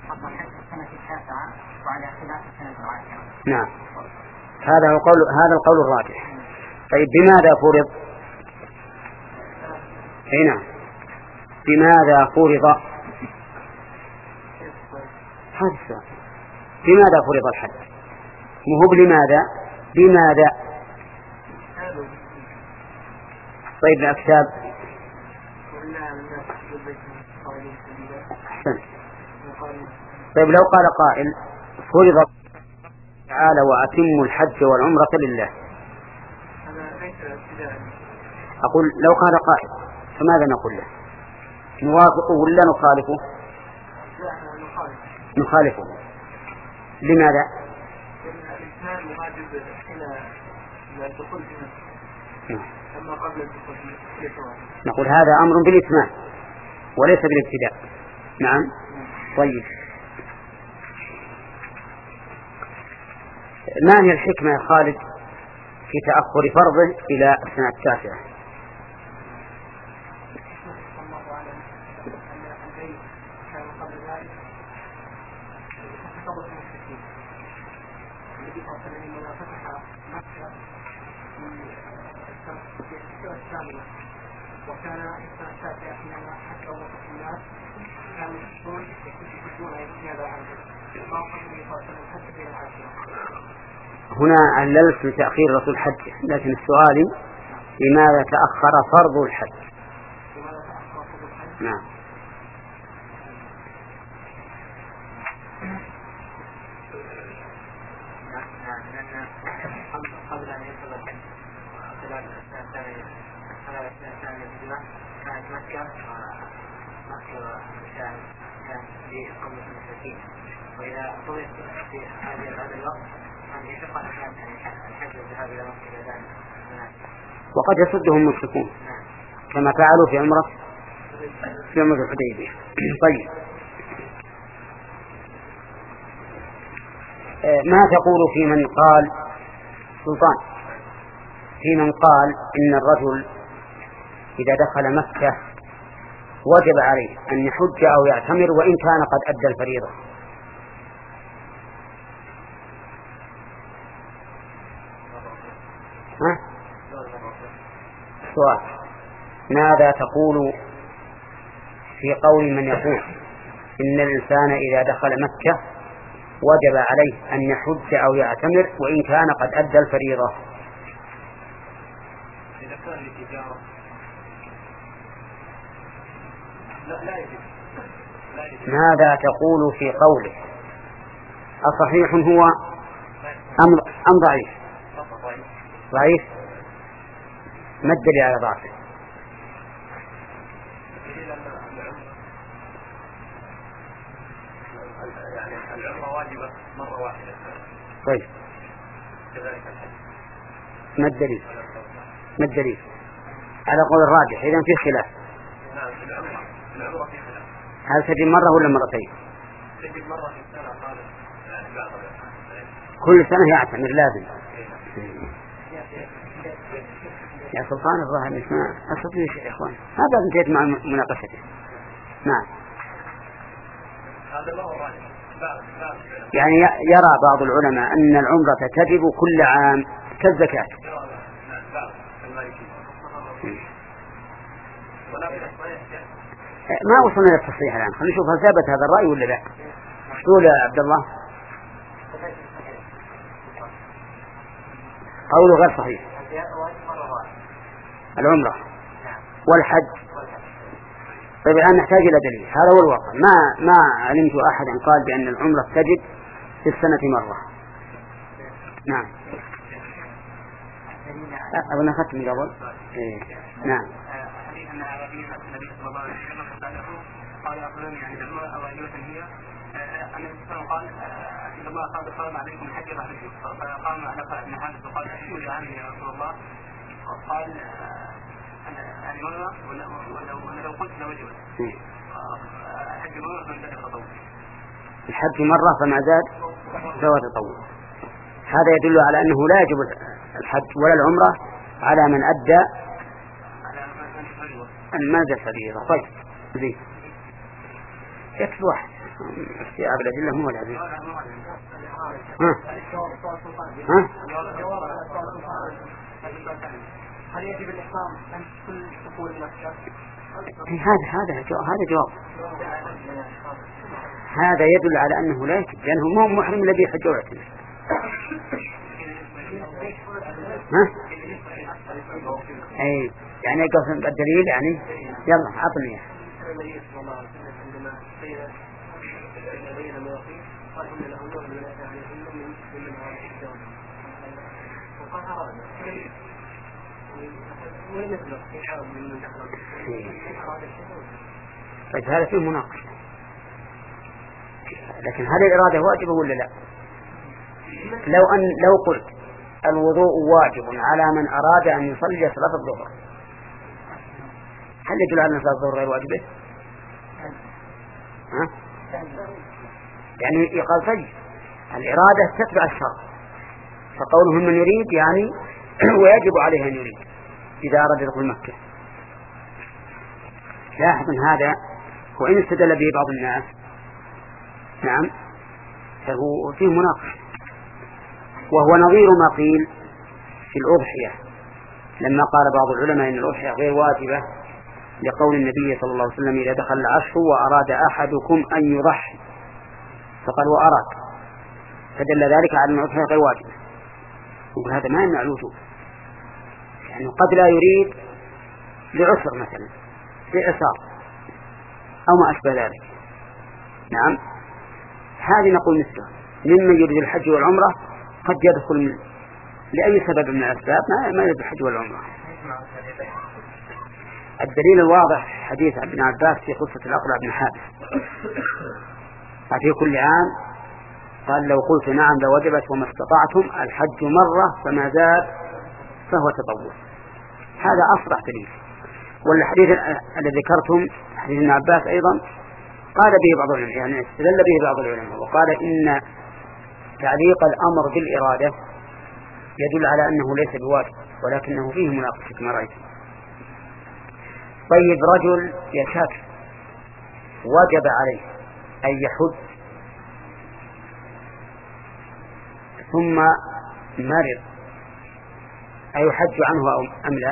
نعم، هذا هو قول هذا القول الراجح. طيب بماذا فرض؟ هنا بماذا فرض؟ هذا السؤال، بماذا فرض الحد؟ مو بلماذا، بماذا؟ طيب الأكتاب. أحسن. طيب لو قال قائل فرض تعالى وأتموا الحج والعمرة لله، أقول لو قال قائل فماذا نقول له؟ نوافقه ولا نخالفه؟ نخالفه. لماذا؟ نقول هذا أمر بالإتمام وليس بالابتداء. نعم. طيب ما هي الحكمة يا خالد في تأخر فرضه إلى السنة التاسعة؟
وكان السنة التاسعة حينما حتى وقت الناس كانوا يشكون يكتشفون هذا عنه ما قبل يفاصل الحج بين العاشرة.
هنا عللت تأخير رسول الحج، لكن السؤال لماذا تأخر فرض الحج؟
لماذا تأخر فرض الحج؟
نعم.
قبل أن يصل الحج خلال السنة الثانية خلال السنة الثانية الهجرة كانت مكة مكة كانت كانت في قبل المشركين، وإذا طلعت في هذا الوقت أن يشق الإسلام الحج والذهاب إلى مكة إلى ذلك
وقد يصدهم المشركون كما فعلوا في عمرة في عمرة الحديبية. طيب ما تقول في من قال سلطان في من قال إن الرجل إذا دخل مكة وجب عليه أن يحج أو يعتمر وإن كان قد أدى الفريضة؟ ها؟ سؤال ماذا تقول في قول من يقول إن الإنسان إذا دخل مكة وجب عليه أن يحج أو يعتمر وإن كان قد أدى الفريضة؟
إذا كان للتجارة لا لا يجب.
ماذا تقول في قوله؟ أصحيح هو أم أم ضعيف؟ ضعيف. ما الدليل على ضعفه؟
العمرة واجبة مرة واحدة.
طيب
كذلك الحج.
ما الدليل؟ ما الدليل؟ على قول الراجح إذن في خلاف.
نعم العمرة العمرة في خلاف.
هل تجب مرة ولا مرتين؟
تجب مرة في السنة قال
كل سنة يعتمر لازم. يا سلطان الظاهر مش ما أستطيع شيء يا إخوان، هذا انتهيت مع مناقشته. نعم. يعني يرى بعض العلماء أن العمرة تجب كل عام كالزكاة. ما وصلنا للتصحيح الآن، خلينا نشوف هل ثبت هذا الرأي ولا لا. قول يا عبد الله. قوله غير صحيح. العمرة والحج. طيب الآن نحتاج إلى دليل، هذا هو الواقع. ما ما علمت أحدا قال بأن العمرة تجب في السنة مرة. نعم. أظن أخذت من قبل. إيه. نعم.
قال أقولون يعني العمرة أو أيوة هي أن الإسلام قال إن الله قال فرض عليكم الحج فحجوا، فقام على قائد من حدث وقال أشهد عني يا رسول الله، قال أنا مرة ولا لو قلت لوجبت الحج مرة فمن زاد تطوع.
الحج مرة فما زاد سوى تطوع. هذا يدل على أنه لا يجب الحج ولا العمرة على من أدى المادة الفريضة. طيب زين يكفي واحد. استيعاب الأدلة مو العزيز. ها ها
هل يجب الإحرام عند كل دخول مكة؟
هذا هذا هذا جواب. هذا يدل على أنه لا يجب لأنه مو محرم الذي يحج ويعتمر. ها؟ أي يعني قصد الدليل يعني يلا عطني. طيب هذا فيه مناقشة، لكن هل الإرادة واجبة ولا لا؟ لو أن لو قلت الوضوء واجب على من أراد أن يصلي صلاة الظهر، هل يدل على أن صلاة الظهر غير واجبة؟ ها؟ يعني يقال طيب الإرادة تتبع الشرع، فقولهم من يريد يعني ويجب عليه أن يريد إذا أراد يدخل مكة. لاحظ هذا وإن استدل به بعض الناس نعم فهو فيه مناقشة، وهو نظير ما قيل في الأضحية لما قال بعض العلماء إن الأضحية غير واجبة لقول النبي صلى الله عليه وسلم إذا دخل العشر وأراد أحدكم أن يضحي فقال وأراد، فدل ذلك على أن الأضحية غير واجبة. وهذا ما يمنع الوجوب، يعني قد لا يريد لعسر مثلا لإعسار أو ما أشبه ذلك. نعم هذه نقول مثله ممن يريد الحج والعمرة قد يدخل لأي سبب من الأسباب ما يريد الحج والعمرة. الدليل الواضح حديث ابن عباس في قصة الأقرع بن حابس، ففي كل عام قال لو قلت نعم لوجبت وما استطعتم الحج مرة فما زاد فهو تطوع. هذا أصرح دليل. والحديث الذي ذكرتم حديث ابن عباس أيضا قال به بعض العلماء، يعني استدل به بعض العلماء وقال إن تعليق الأمر بالإرادة يدل على أنه ليس بواجب ولكنه فيه مناقشة كما رأيت. طيب رجل يشك وجب عليه أن يحج ثم مرض أيحج عنه أم لا؟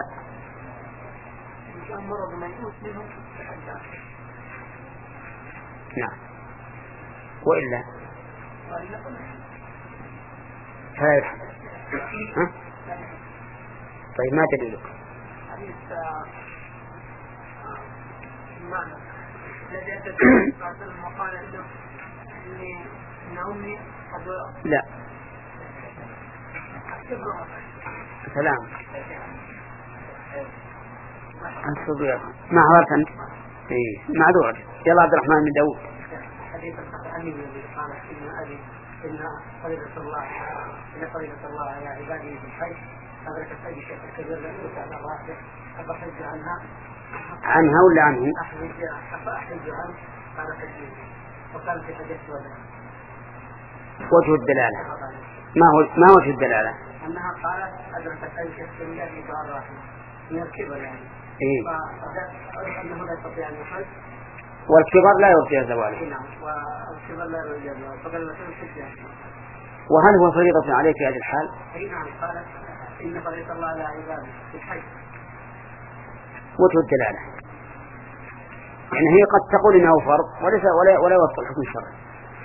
نعم وإلا فلا يحج. ها؟ طيب ما دليلك؟ لا سلام الصبيغ ما عرفت أنت إيه معذور. يلا عبد الرحمن بن داود.
حديث الخطأني الذي قال إن أبي إن فريضة الله إن فريضة الله على عباده في الحج أدركت أي شيء كبير لأنه على واحدة أحج عنها
عنها ولا عنه؟
أحج عنه قال كثير وقال في حديث ولا
وجه الدلالة ما هو ما وجه الدلالة؟
أنها قالت أدركت أي شيء كبير في شهر واحد من الكبر يعني
إيه
فأنه لا يستطيع أن يحج
والكبر لا يرجى زواله.
نعم والكبر لا يرجى زواله فقال المسلم الحج.
وهل هو فريضة عليه في هذه الحال؟
أي نعم قالت إن فريضة الله على عباده في الحج.
وجه الدلالة يعني هي قد تقول إنه فرض وليس ولا ولا يوصل الحكم الشرعي.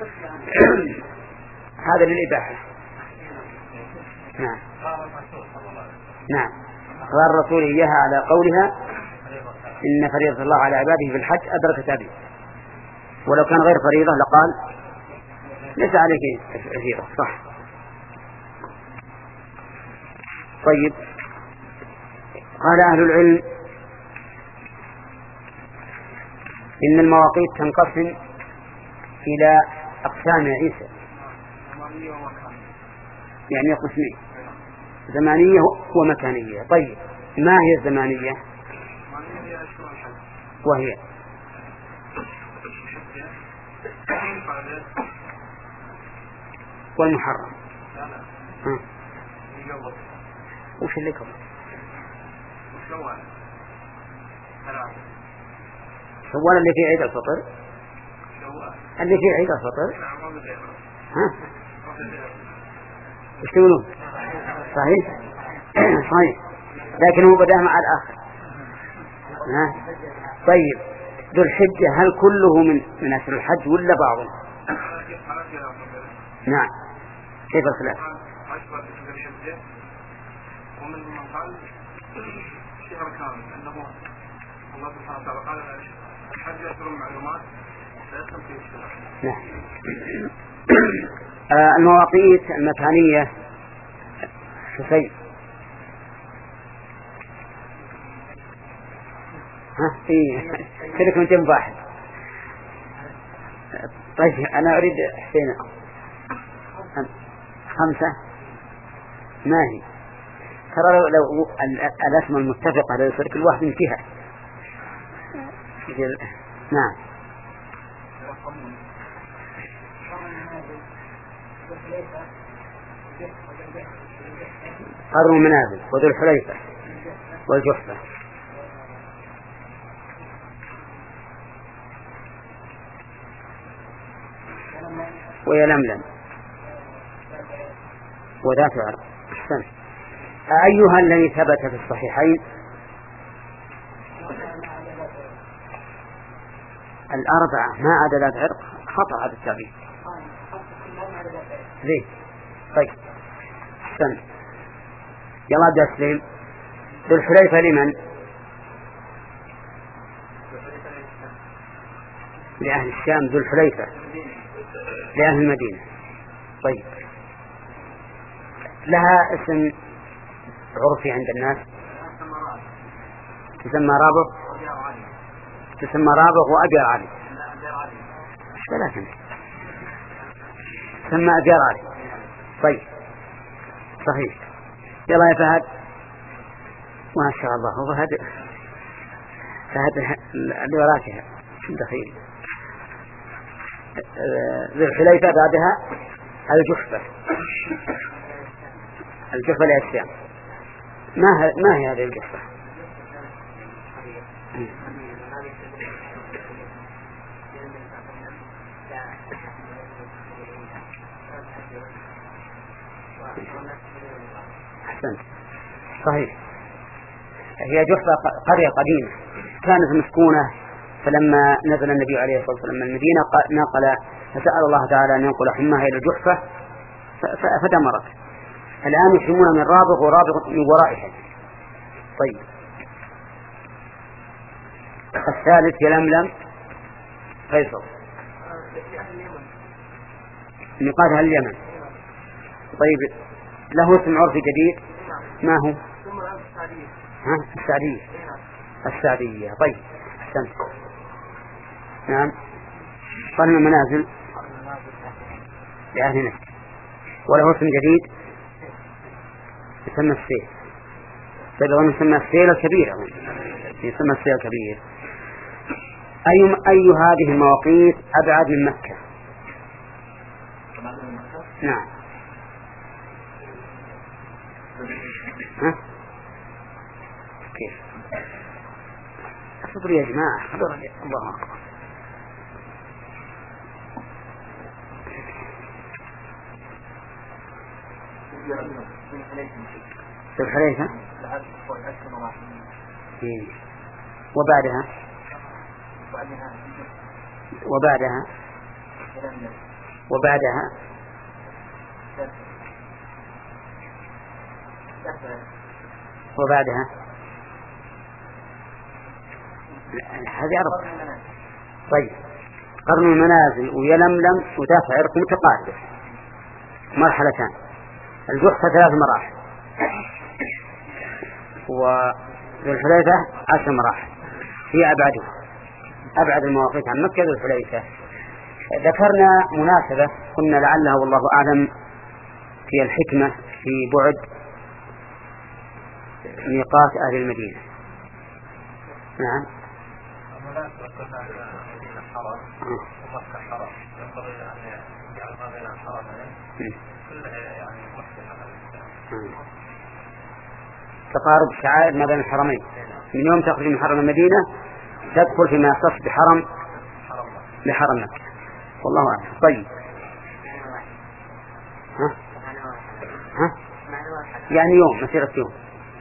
هذا للإباحة. نعم نعم قال الرسول إياها على قولها إن فريضة الله على عباده في الحج أدركت أبي، ولو كان غير فريضة لقال ليس عليك فريضة صح. طيب قال أهل العلم إن المواقيت تنقسم إلى أقسام عيسى يعني قسمين زمانية ومكانية. طيب ما هي الزمانية؟ وهي والمحرم. ها. وش اللي قبل؟ شوال اللي في عيد الفطر اللي فيه عيد الفطر ها ايش تقولون؟ صحيح صحيح لكن هو بدأ مع الآخر. ها طيب ذو الحجة هل كله من من أشهر الحج ولا بعضه؟ نعم كيف الخلاف؟
ومن من قال شهر كامل أنه الله سبحانه وتعالى قال الحج أشهر معلومات لا يدخل فيه الشهر.
نعم. المواقيت المكانية حسين ها إيه كذلك من جنب واحد. طيب أنا أريد حسين خمسة ما هي ترى لو, لو الأسماء المتفقة لو يصير كل واحد انتهى. نعم قرن المنازل وذو الحليفة والجحفة. ويلملم وذات عرق. أحسن. أيها الذي ثبت في الصحيحين الأربعة ما عدا ذات عرق خطأ هذا التعبير ليه؟ طيب أحسن. يلا أبدأ سليم. ذو الحليفة لمن؟ لأهل الشام. ذو الحليفة لأهل المدينة. طيب لها اسم عرفي عند الناس تسمى رابغ تسمى رابغ وأبيار علي. ثلاثة تسمى أبيار علي. طيب صحيح. يلا يا فهد. ما شاء الله هو فهد فهد اللي وراكها دخيل. ذي الحليفة بعدها الجحفة. الجحفة للشام. ما ما هي هذه الجحفة؟ أحسنت صحيح. هي جحفة قرية قديمة كانت مسكونة فلما نزل النبي عليه الصلاة والسلام من المدينة نقل فسأل الله تعالى أن ينقل حماها إلى جحفة فدمرت. الآن يحمون من رابغ ورابغ من ورائها. طيب الثالث يلملم فيصل ميقاتها اليمن. طيب له اسم عرفي جديد ما هو؟ ها السعدية. السعدية. طيب أحسنت. نعم قرن المنازل لأهل نجد. وله اسم جديد يسمى السيل. طيب هو يسمى السيل الكبير يسمى السيل الكبير. أي أي هذه المواقيت أبعد من مكة؟ نعم ها كيف اصبر يا جماعة الله أكبر. ذو الحليفة وبعدها وبعدها وبعدها وبعدها هذه أربعة. طيب قرن المنازل ويلملم ودافع عرق متقارب مرحلتان. الجحفة ثلاث مراحل وذو الحليفة عشر مراحل. هي أبعدها أبعد المواقيت عن مكة ذو الحليفة. ذكرنا مناسبة قلنا لعلها والله أعلم هي الحكمة في بعد ميقات أهل المدينة. نعم تقارب شعائر ما بين الحرمين. من يوم تخرج من حرم المدينة تدخل فيما يختص بحرم لحرم مكة. والله أعلم. طيب ها؟ ها؟ يعني يوم مسيرة يوم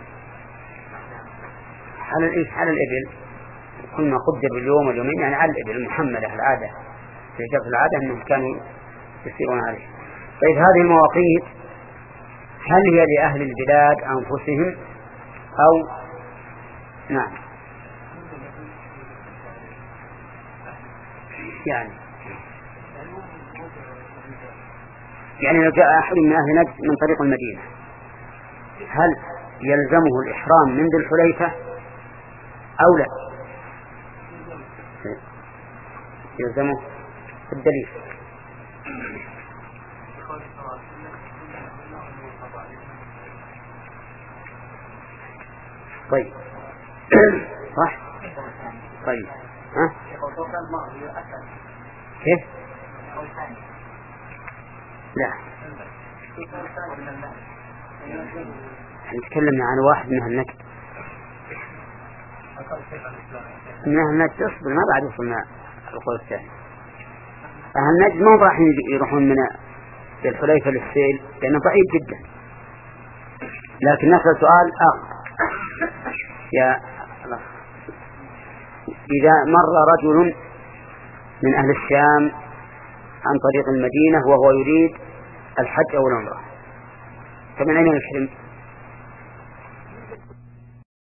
على الإيش على الإبل كل ما قدر باليوم واليومين يعني على الإبل المحملة العادة في شرط العادة أنهم كانوا يسيرون عليه. طيب هذه المواقيت هل هي لأهل البلاد أنفسهم أو نعم يعني يعني لو جاء أحد من أهل نجد من طريق المدينة هل يلزمه الإحرام من ذي الحليفة أو لا؟ يلزمه الدليل. طيب صح. طيب ها كيف؟ لا نتكلم عن واحد من النجد من أهل النجد اصبر ما بعد وصلنا القول الثاني. أهل النجد ما راح يروحون من الحليفة للسيل لأنه ضعيف جدا. لكن نسأل سؤال آخر يا الله. إذا مر رجل من أهل الشام عن طريق المدينة وهو يريد الحج أو العمرة فمن أين يحرم؟